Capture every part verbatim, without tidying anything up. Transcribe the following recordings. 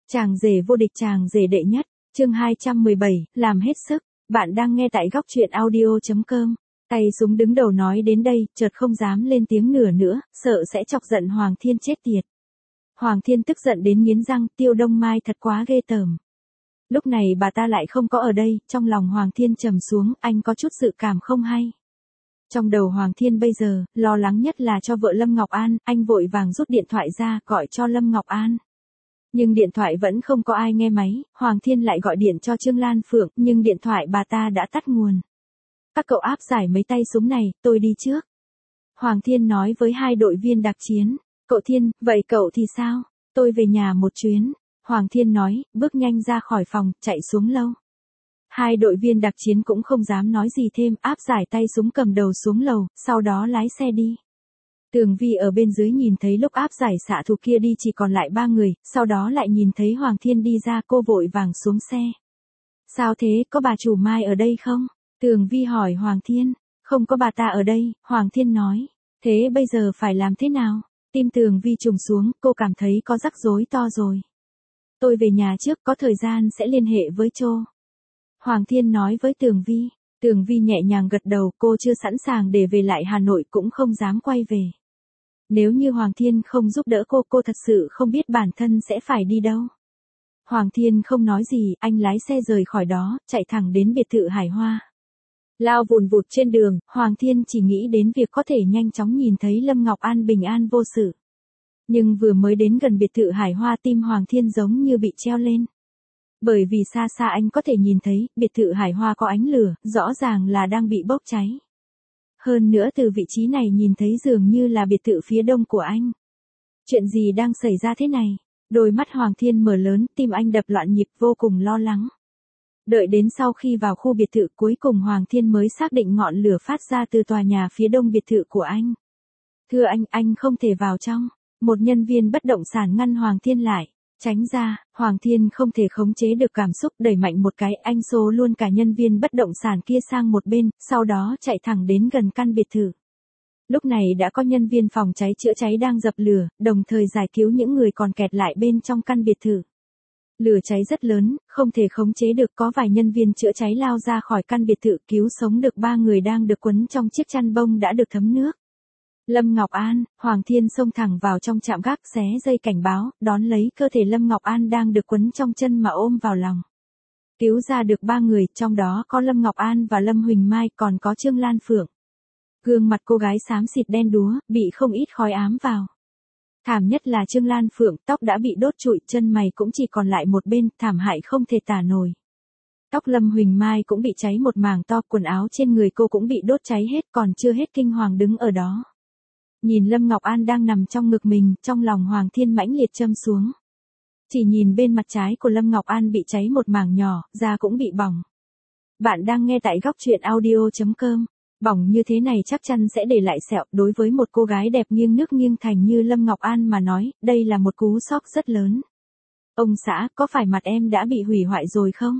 Chàng rể vô địch, chàng rể đệ nhất, chương hai trăm mười bảy, làm hết sức. Bạn đang nghe tại góc truyện audio.com. Tay súng đứng đầu nói đến đây, chợt không dám lên tiếng nửa nữa, sợ sẽ chọc giận Hoàng Thiên chết tiệt. Hoàng Thiên tức giận đến nghiến răng, Tiêu Đông Mai thật quá ghê tởm. Lúc này bà ta lại không có ở đây, trong lòng Hoàng Thiên trầm xuống, anh có chút dự cảm không hay. Trong đầu Hoàng Thiên bây giờ, lo lắng nhất là cho vợ Lâm Ngọc An, anh vội vàng rút điện thoại ra, gọi cho Lâm Ngọc An. Nhưng điện thoại vẫn không có ai nghe máy, Hoàng Thiên lại gọi điện cho Trương Lan Phượng, nhưng điện thoại bà ta đã tắt nguồn. Các cậu áp giải mấy tay súng này, tôi đi trước. Hoàng Thiên nói với hai đội viên đặc chiến. Cậu Thiên, vậy cậu thì sao? Tôi về nhà một chuyến. Hoàng Thiên nói, bước nhanh ra khỏi phòng, chạy xuống lâu. Hai đội viên đặc chiến cũng không dám nói gì thêm, áp giải tay súng cầm đầu xuống lầu, sau đó lái xe đi. Tường Vi ở bên dưới nhìn thấy lúc áp giải xạ thủ kia đi chỉ còn lại ba người, sau đó lại nhìn thấy Hoàng Thiên đi ra, cô vội vàng xuống xe. Sao thế, có bà chủ Mai ở đây không? Tường Vi hỏi Hoàng Thiên. Không có bà ta ở đây, Hoàng Thiên nói. Thế bây giờ phải làm thế nào? Tim Tường Vi trùng xuống, cô cảm thấy có rắc rối to rồi. Tôi về nhà trước, có thời gian sẽ liên hệ với Chô. Hoàng Thiên nói với Tường Vi. Tường Vi nhẹ nhàng gật đầu, cô chưa sẵn sàng để về lại Hà Nội cũng không dám quay về. Nếu như Hoàng Thiên không giúp đỡ cô, cô thật sự không biết bản thân sẽ phải đi đâu. Hoàng Thiên không nói gì, anh lái xe rời khỏi đó, chạy thẳng đến biệt thự Hải Hoa. Lao vùn vụt trên đường, Hoàng Thiên chỉ nghĩ đến việc có thể nhanh chóng nhìn thấy Lâm Ngọc An bình an vô sự. Nhưng vừa mới đến gần biệt thự Hải Hoa, tim Hoàng Thiên giống như bị treo lên. Bởi vì xa xa anh có thể nhìn thấy, biệt thự Hải Hoa có ánh lửa, rõ ràng là đang bị bốc cháy. Hơn nữa từ vị trí này nhìn thấy dường như là biệt thự phía đông của anh. Chuyện gì đang xảy ra thế này? Đôi mắt Hoàng Thiên mở lớn, tim anh đập loạn nhịp, vô cùng lo lắng. Đợi đến sau khi vào khu biệt thự, cuối cùng Hoàng Thiên mới xác định ngọn lửa phát ra từ tòa nhà phía đông biệt thự của anh. Thưa anh, anh không thể vào trong. Một nhân viên bất động sản ngăn Hoàng Thiên lại. Tránh ra, Hoàng Thiên không thể khống chế được cảm xúc, đẩy mạnh một cái, anh xô luôn cả nhân viên bất động sản kia sang một bên, sau đó chạy thẳng đến gần căn biệt thự. Lúc này đã có nhân viên phòng cháy chữa cháy đang dập lửa, đồng thời giải cứu những người còn kẹt lại bên trong căn biệt thự. Lửa cháy rất lớn, không thể khống chế được, có vài nhân viên chữa cháy lao ra khỏi căn biệt thự, cứu sống được ba người đang được quấn trong chiếc chăn bông đã được thấm nước. Lâm Ngọc An, Hoàng Thiên xông thẳng vào trong trạm gác, xé dây cảnh báo, đón lấy cơ thể Lâm Ngọc An đang được quấn trong chân mà ôm vào lòng. Cứu ra được ba người, trong đó có Lâm Ngọc An và Lâm Huỳnh Mai, còn có Trương Lan Phượng. Gương mặt cô gái xám xịt đen đúa, bị không ít khói ám vào. Thảm nhất là Trương Lan Phượng, tóc đã bị đốt trụi, chân mày cũng chỉ còn lại một bên, thảm hại không thể tả nổi. Tóc Lâm Huỳnh Mai cũng bị cháy một mảng to, quần áo trên người cô cũng bị đốt cháy hết, còn chưa hết kinh hoàng đứng ở đó. Nhìn Lâm Ngọc An đang nằm trong ngực mình, trong lòng Hoàng Thiên mãnh liệt châm xuống. Chỉ nhìn bên mặt trái của Lâm Ngọc An bị cháy một mảng nhỏ, da cũng bị bỏng. Bạn đang nghe tại góc truyện audio.com. Bỏng như thế này chắc chắn sẽ để lại sẹo, đối với một cô gái đẹp nghiêng nước nghiêng thành như Lâm Ngọc An mà nói, đây là một cú sốc rất lớn. Ông xã, có phải mặt em đã bị hủy hoại rồi không?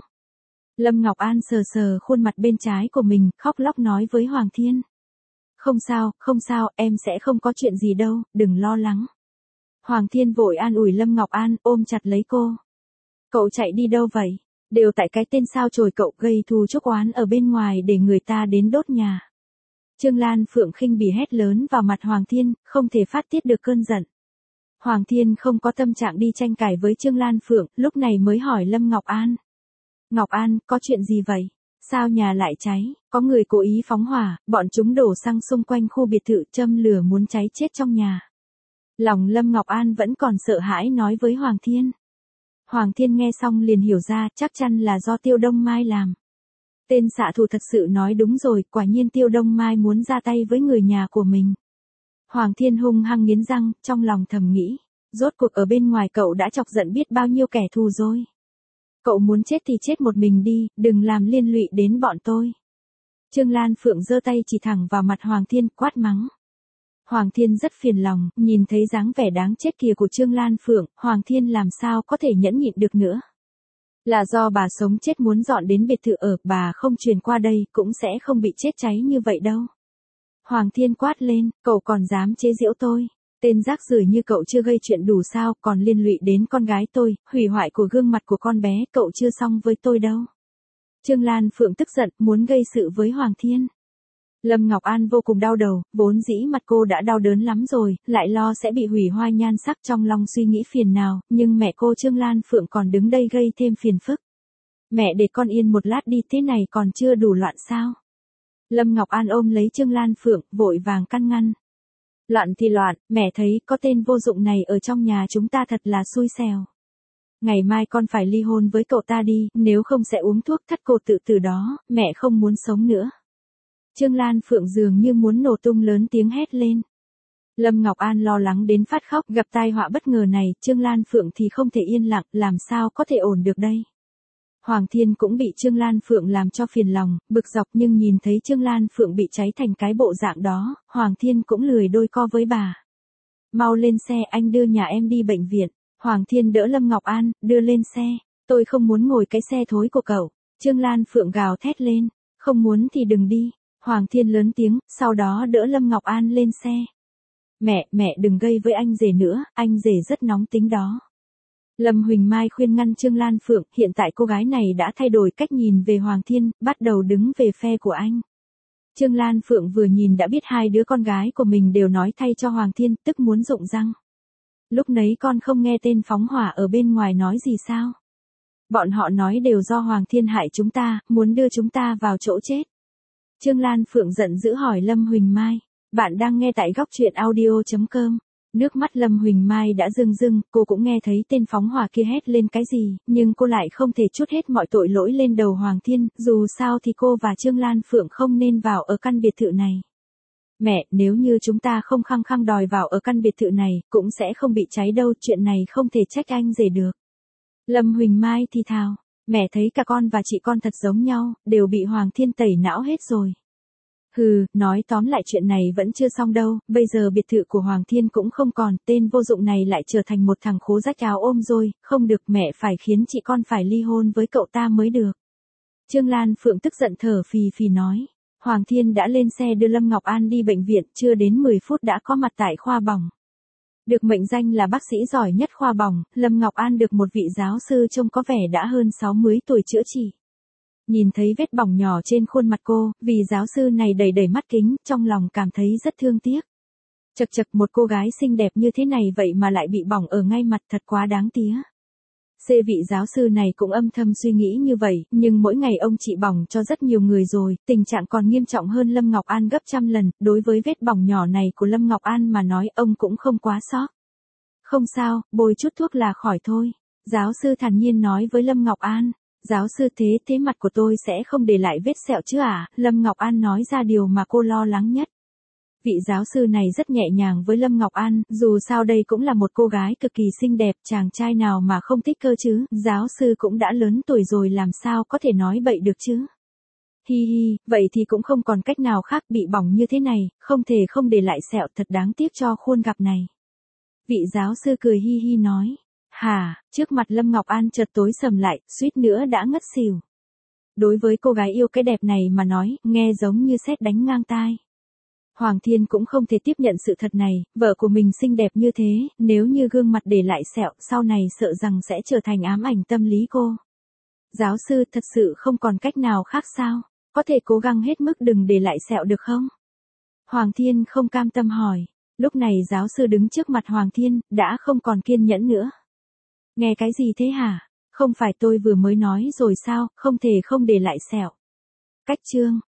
Lâm Ngọc An sờ sờ khuôn mặt bên trái của mình, khóc lóc nói với Hoàng Thiên. Không sao, không sao, em sẽ không có chuyện gì đâu, đừng lo lắng. Hoàng Thiên vội an ủi Lâm Ngọc An, ôm chặt lấy cô. Cậu chạy đi đâu vậy? Đều tại cái tên sao chổi cậu, gây thù chuốc oán ở bên ngoài để người ta đến đốt nhà. Trương Lan Phượng khinh bỉ hét lớn vào mặt Hoàng Thiên, không thể phát tiết được cơn giận. Hoàng Thiên không có tâm trạng đi tranh cãi với Trương Lan Phượng, lúc này mới hỏi Lâm Ngọc An. Ngọc An, có chuyện gì vậy? Sao nhà lại cháy? Có người cố ý phóng hỏa, bọn chúng đổ xăng xung quanh khu biệt thự, châm lửa muốn cháy chết trong nhà. Lòng Lâm Ngọc An vẫn còn sợ hãi nói với Hoàng Thiên. Hoàng Thiên nghe xong liền hiểu ra, chắc chắn là do Tiêu Đông Mai làm. Tên xạ thủ thật sự nói đúng rồi, quả nhiên Tiêu Đông Mai muốn ra tay với người nhà của mình. Hoàng Thiên hung hăng nghiến răng, trong lòng thầm nghĩ, rốt cuộc ở bên ngoài cậu đã chọc giận biết bao nhiêu kẻ thù rồi. Cậu muốn chết thì chết một mình đi, đừng làm liên lụy đến bọn tôi. Trương Lan Phượng giơ tay chỉ thẳng vào mặt Hoàng Thiên, quát mắng. Hoàng Thiên rất phiền lòng, nhìn thấy dáng vẻ đáng chết kia của Trương Lan Phượng, Hoàng Thiên làm sao có thể nhẫn nhịn được nữa. Là do bà sống chết muốn dọn đến biệt thự ở, bà không truyền qua đây, cũng sẽ không bị chết cháy như vậy đâu. Hoàng Thiên quát lên, cậu còn dám chế giễu tôi. Tên rác rưởi như cậu chưa gây chuyện đủ sao, còn liên lụy đến con gái tôi, hủy hoại của gương mặt của con bé, cậu chưa xong với tôi đâu. Trương Lan Phượng tức giận, muốn gây sự với Hoàng Thiên. Lâm Ngọc An vô cùng đau đầu, vốn dĩ mặt cô đã đau đớn lắm rồi, lại lo sẽ bị hủy hoại nhan sắc, trong lòng suy nghĩ phiền nào, nhưng mẹ cô Trương Lan Phượng còn đứng đây gây thêm phiền phức. Mẹ để con yên một lát đi, thế này còn chưa đủ loạn sao? Lâm Ngọc An ôm lấy Trương Lan Phượng, vội vàng căn ngăn. Loạn thì loạn, mẹ thấy có tên vô dụng này ở trong nhà chúng ta thật là xui xẻo. Ngày mai con phải ly hôn với cậu ta đi, nếu không sẽ uống thuốc thắt cổ tự tử đó, mẹ không muốn sống nữa. Trương Lan Phượng dường như muốn nổ tung lớn tiếng hét lên. Lâm Ngọc An lo lắng đến phát khóc, gặp tai họa bất ngờ này, Trương Lan Phượng thì không thể yên lặng, làm sao có thể ổn được đây. Hoàng Thiên cũng bị Trương Lan Phượng làm cho phiền lòng, bực dọc, nhưng nhìn thấy Trương Lan Phượng bị cháy thành cái bộ dạng đó, Hoàng Thiên cũng lười đôi co với bà. Mau lên xe, anh đưa nhà em đi bệnh viện. Hoàng Thiên đỡ Lâm Ngọc An, đưa lên xe. Tôi không muốn ngồi cái xe thối của cậu. Trương Lan Phượng gào thét lên. Không muốn thì đừng đi. Hoàng Thiên lớn tiếng, sau đó đỡ Lâm Ngọc An lên xe. Mẹ, mẹ đừng gây với anh rể nữa, anh rể rất nóng tính đó. Lâm Huỳnh Mai khuyên ngăn Trương Lan Phượng, hiện tại cô gái này đã thay đổi cách nhìn về Hoàng Thiên, bắt đầu đứng về phe của anh. Trương Lan Phượng vừa nhìn đã biết hai đứa con gái của mình đều nói thay cho Hoàng Thiên, tức muốn rụng răng. Lúc nấy con không nghe tên phóng hỏa ở bên ngoài nói gì sao? Bọn họ nói đều do Hoàng Thiên hại chúng ta, muốn đưa chúng ta vào chỗ chết. Trương Lan Phượng giận dữ hỏi Lâm Huỳnh Mai. Bạn đang nghe tại góc truyện audio chấm com. Nước mắt Lâm Huỳnh Mai đã rưng rưng, cô cũng nghe thấy tên phóng hỏa kia hét lên cái gì, nhưng cô lại không thể trút hết mọi tội lỗi lên đầu Hoàng Thiên, dù sao thì cô và Trương Lan Phượng không nên vào ở căn biệt thự này. Mẹ, nếu như chúng ta không khăng khăng đòi vào ở căn biệt thự này, cũng sẽ không bị cháy đâu, chuyện này không thể trách anh rể được. Lâm Huỳnh Mai thì thào, mẹ thấy cả con và chị con thật giống nhau, đều bị Hoàng Thiên tẩy não hết rồi. Hừ, nói tóm lại chuyện này vẫn chưa xong đâu, bây giờ biệt thự của Hoàng Thiên cũng không còn, tên vô dụng này lại trở thành một thằng khố rách áo ôm rồi, không được, mẹ phải khiến chị con phải ly hôn với cậu ta mới được. Trương Lan Phượng tức giận thở phì phì nói. Hoàng Thiên đã lên xe đưa Lâm Ngọc An đi bệnh viện, chưa đến mười phút đã có mặt tại khoa bỏng. Được mệnh danh là bác sĩ giỏi nhất khoa bỏng, Lâm Ngọc An được một vị giáo sư trông có vẻ đã hơn sáu mươi tuổi chữa trị. Nhìn thấy vết bỏng nhỏ trên khuôn mặt cô, vì giáo sư này đầy đầy mắt kính, trong lòng cảm thấy rất thương tiếc. Chật chật, một cô gái xinh đẹp như thế này vậy mà lại bị bỏng ở ngay mặt, thật quá đáng tía. Xê vị giáo sư này cũng âm thầm suy nghĩ như vậy, nhưng mỗi ngày ông trị bỏng cho rất nhiều người rồi, tình trạng còn nghiêm trọng hơn Lâm Ngọc An gấp trăm lần, đối với vết bỏng nhỏ này của Lâm Ngọc An mà nói ông cũng không quá sốc. Không sao, bôi chút thuốc là khỏi thôi. Giáo sư thản nhiên nói với Lâm Ngọc An. Giáo sư thế, thế mặt của tôi sẽ không để lại vết sẹo chứ à? Lâm Ngọc An nói ra điều mà cô lo lắng nhất. Vị giáo sư này rất nhẹ nhàng với Lâm Ngọc An, dù sao đây cũng là một cô gái cực kỳ xinh đẹp, chàng trai nào mà không thích cơ chứ, giáo sư cũng đã lớn tuổi rồi làm sao có thể nói bậy được chứ. Hi hi, vậy thì cũng không còn cách nào khác, bị bỏng như thế này, không thể không để lại sẹo, thật đáng tiếc cho khuôn gặp này. Vị giáo sư cười hi hi nói. Hà, trước mặt Lâm Ngọc An chợt tối sầm lại, suýt nữa đã ngất xỉu. Đối với cô gái yêu cái đẹp này mà nói, nghe giống như sét đánh ngang tai. Hoàng Thiên cũng không thể tiếp nhận sự thật này, vợ của mình xinh đẹp như thế, nếu như gương mặt để lại sẹo, sau này sợ rằng sẽ trở thành ám ảnh tâm lý cô. Giáo sư, thật sự không còn cách nào khác sao? Có thể cố gắng hết mức đừng để lại sẹo được không? Hoàng Thiên không cam tâm hỏi. Lúc này giáo sư đứng trước mặt Hoàng Thiên, đã không còn kiên nhẫn nữa. Nghe cái gì thế hả? Không phải tôi vừa mới nói rồi sao, không thể không để lại sẹo. Cách chương.